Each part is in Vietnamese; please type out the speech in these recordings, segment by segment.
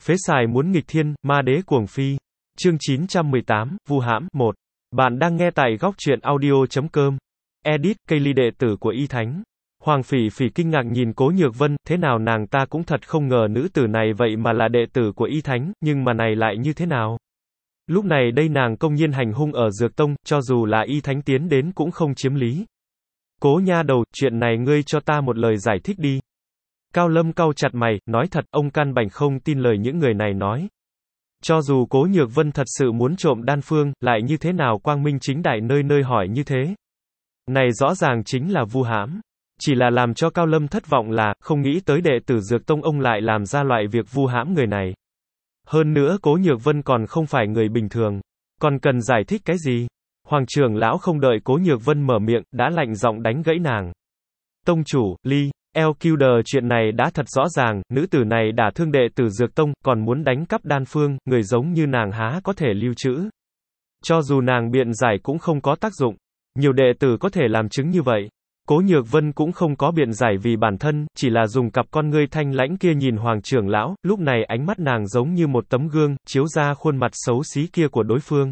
Phế xài muốn nghịch thiên, ma đế cuồng phi. Chương 918, vu hãm, 1. Bạn đang nghe tại góc truyện audio.com. Edit, cây ly đệ tử của Y Thánh. Hoàng Phỉ Phỉ kinh ngạc nhìn Cố Nhược Vân, thế nào nàng ta cũng thật không ngờ nữ tử này vậy mà là đệ tử của Y Thánh, nhưng mà này lại như thế nào? Lúc này đây nàng công nhiên hành hung ở Dược Tông, cho dù là Y Thánh tiến đến cũng không chiếm lý. Cố nha đầu, chuyện này ngươi cho ta một lời giải thích đi. Cao Lâm cau chặt mày, nói thật, ông căn bản không tin lời những người này nói. Cho dù Cố Nhược Vân thật sự muốn trộm đan phương, lại như thế nào quang minh chính đại nơi nơi hỏi như thế? Này rõ ràng chính là vu hãm. Chỉ là làm cho Cao Lâm thất vọng là, không nghĩ tới đệ tử Dược Tông ông lại làm ra loại việc vu hãm người này. Hơn nữa Cố Nhược Vân còn không phải người bình thường. Còn cần giải thích cái gì? Hoàng trưởng lão không đợi Cố Nhược Vân mở miệng, đã lạnh giọng đánh gãy nàng. Tông chủ, Ly, LQD chuyện này đã thật rõ ràng, nữ tử này đả thương đệ tử Dược Tông, còn muốn đánh cắp đan phương, người giống như nàng há có thể lưu trữ. Cho dù nàng biện giải cũng không có tác dụng. Nhiều đệ tử có thể làm chứng như vậy. Cố Nhược Vân cũng không có biện giải vì bản thân, chỉ là dùng cặp con ngươi thanh lãnh kia nhìn Hoàng trưởng lão, lúc này ánh mắt nàng giống như một tấm gương, chiếu ra khuôn mặt xấu xí kia của đối phương.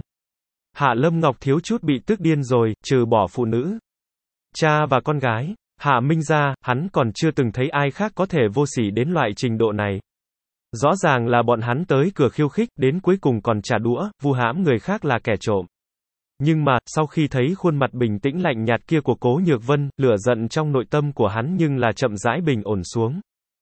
Hạ Lâm Ngọc thiếu chút bị tức điên rồi, trừ bỏ phụ nữ, cha và con gái. Hạ Minh ra, hắn còn chưa từng thấy ai khác có thể vô sỉ đến loại trình độ này. Rõ ràng là bọn hắn tới cửa khiêu khích, đến cuối cùng còn trả đũa, vu hãm người khác là kẻ trộm. Nhưng mà, sau khi thấy khuôn mặt bình tĩnh lạnh nhạt kia của Cố Nhược Vân, lửa giận trong nội tâm của hắn nhưng là chậm rãi bình ổn xuống.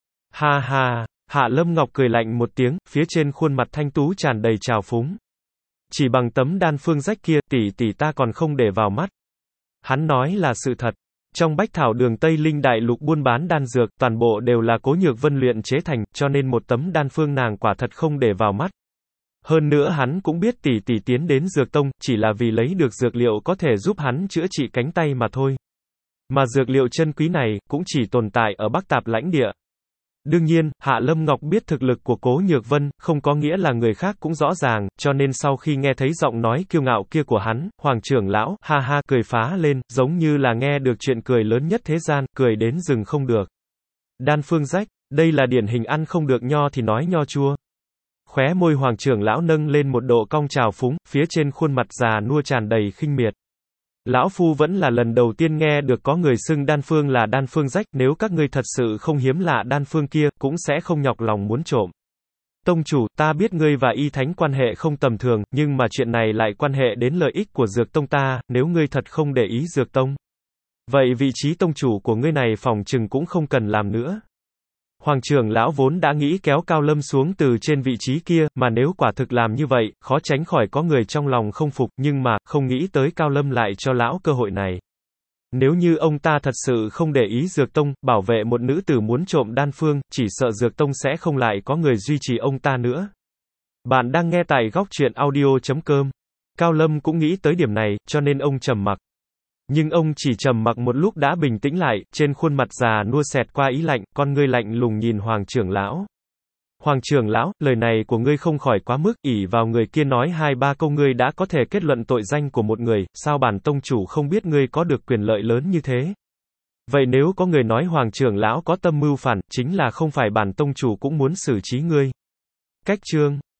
Ha ha, Hạ Lâm Ngọc cười lạnh một tiếng, phía trên khuôn mặt thanh tú tràn đầy trào phúng. Chỉ bằng tấm đan phương rách kia, tỷ ta còn không để vào mắt. Hắn nói là sự thật. Trong Bách Thảo Đường Tây Linh Đại Lục buôn bán đan dược, toàn bộ đều là Cố Nhược Vân luyện chế thành, cho nên một tấm đan phương nàng quả thật không để vào mắt. Hơn nữa hắn cũng biết tỷ tiến đến Dược Tông, chỉ là vì lấy được dược liệu có thể giúp hắn chữa trị cánh tay mà thôi. Mà dược liệu chân quý này, cũng chỉ tồn tại ở Bắc Tạp lãnh địa. Đương nhiên, Hạ Lâm Ngọc biết thực lực của Cố Nhược Vân, không có nghĩa là người khác cũng rõ ràng, cho nên sau khi nghe thấy giọng nói kiêu ngạo kia của hắn, Hoàng trưởng lão, ha ha, cười phá lên, giống như là nghe được chuyện cười lớn nhất thế gian, cười đến dừng không được. Đan phương rách, đây là điển hình ăn không được nho thì nói nho chua. Khóe môi Hoàng trưởng lão nâng lên một độ cong trào phúng, phía trên khuôn mặt già nua tràn đầy khinh miệt. Lão Phu vẫn là lần đầu tiên nghe được có người xưng đan phương là đan phương rách, nếu các ngươi thật sự không hiếm lạ đan phương kia, cũng sẽ không nhọc lòng muốn trộm. Tông chủ, ta biết ngươi và Y Thánh quan hệ không tầm thường, nhưng mà chuyện này lại quan hệ đến lợi ích của Dược Tông ta, nếu ngươi thật không để ý Dược Tông. Vậy vị trí tông chủ của ngươi này phòng chừng cũng không cần làm nữa. Hoàng trưởng lão vốn đã nghĩ kéo Cao Lâm xuống từ trên vị trí kia, mà nếu quả thực làm như vậy, khó tránh khỏi có người trong lòng không phục, nhưng mà, không nghĩ tới Cao Lâm lại cho lão cơ hội này. Nếu như ông ta thật sự không để ý Dược Tông, bảo vệ một nữ tử muốn trộm đan phương, chỉ sợ Dược Tông sẽ không lại có người duy trì ông ta nữa. Bạn đang nghe tại góc truyện audio.com. Cao Lâm cũng nghĩ tới điểm này, cho nên ông trầm mặc. Nhưng ông chỉ trầm mặc một lúc đã bình tĩnh lại, trên khuôn mặt già nua xẹt qua ý lạnh, con ngươi lạnh lùng nhìn Hoàng trưởng lão. Hoàng trưởng lão, lời này của ngươi không khỏi quá mức, ỷ vào người kia nói 2-3 câu ngươi đã có thể kết luận tội danh của một người, sao bản tông chủ không biết ngươi có được quyền lợi lớn như thế? Vậy nếu có người nói Hoàng trưởng lão có tâm mưu phản, chính là không phải bản tông chủ cũng muốn xử trí ngươi. Cách chương.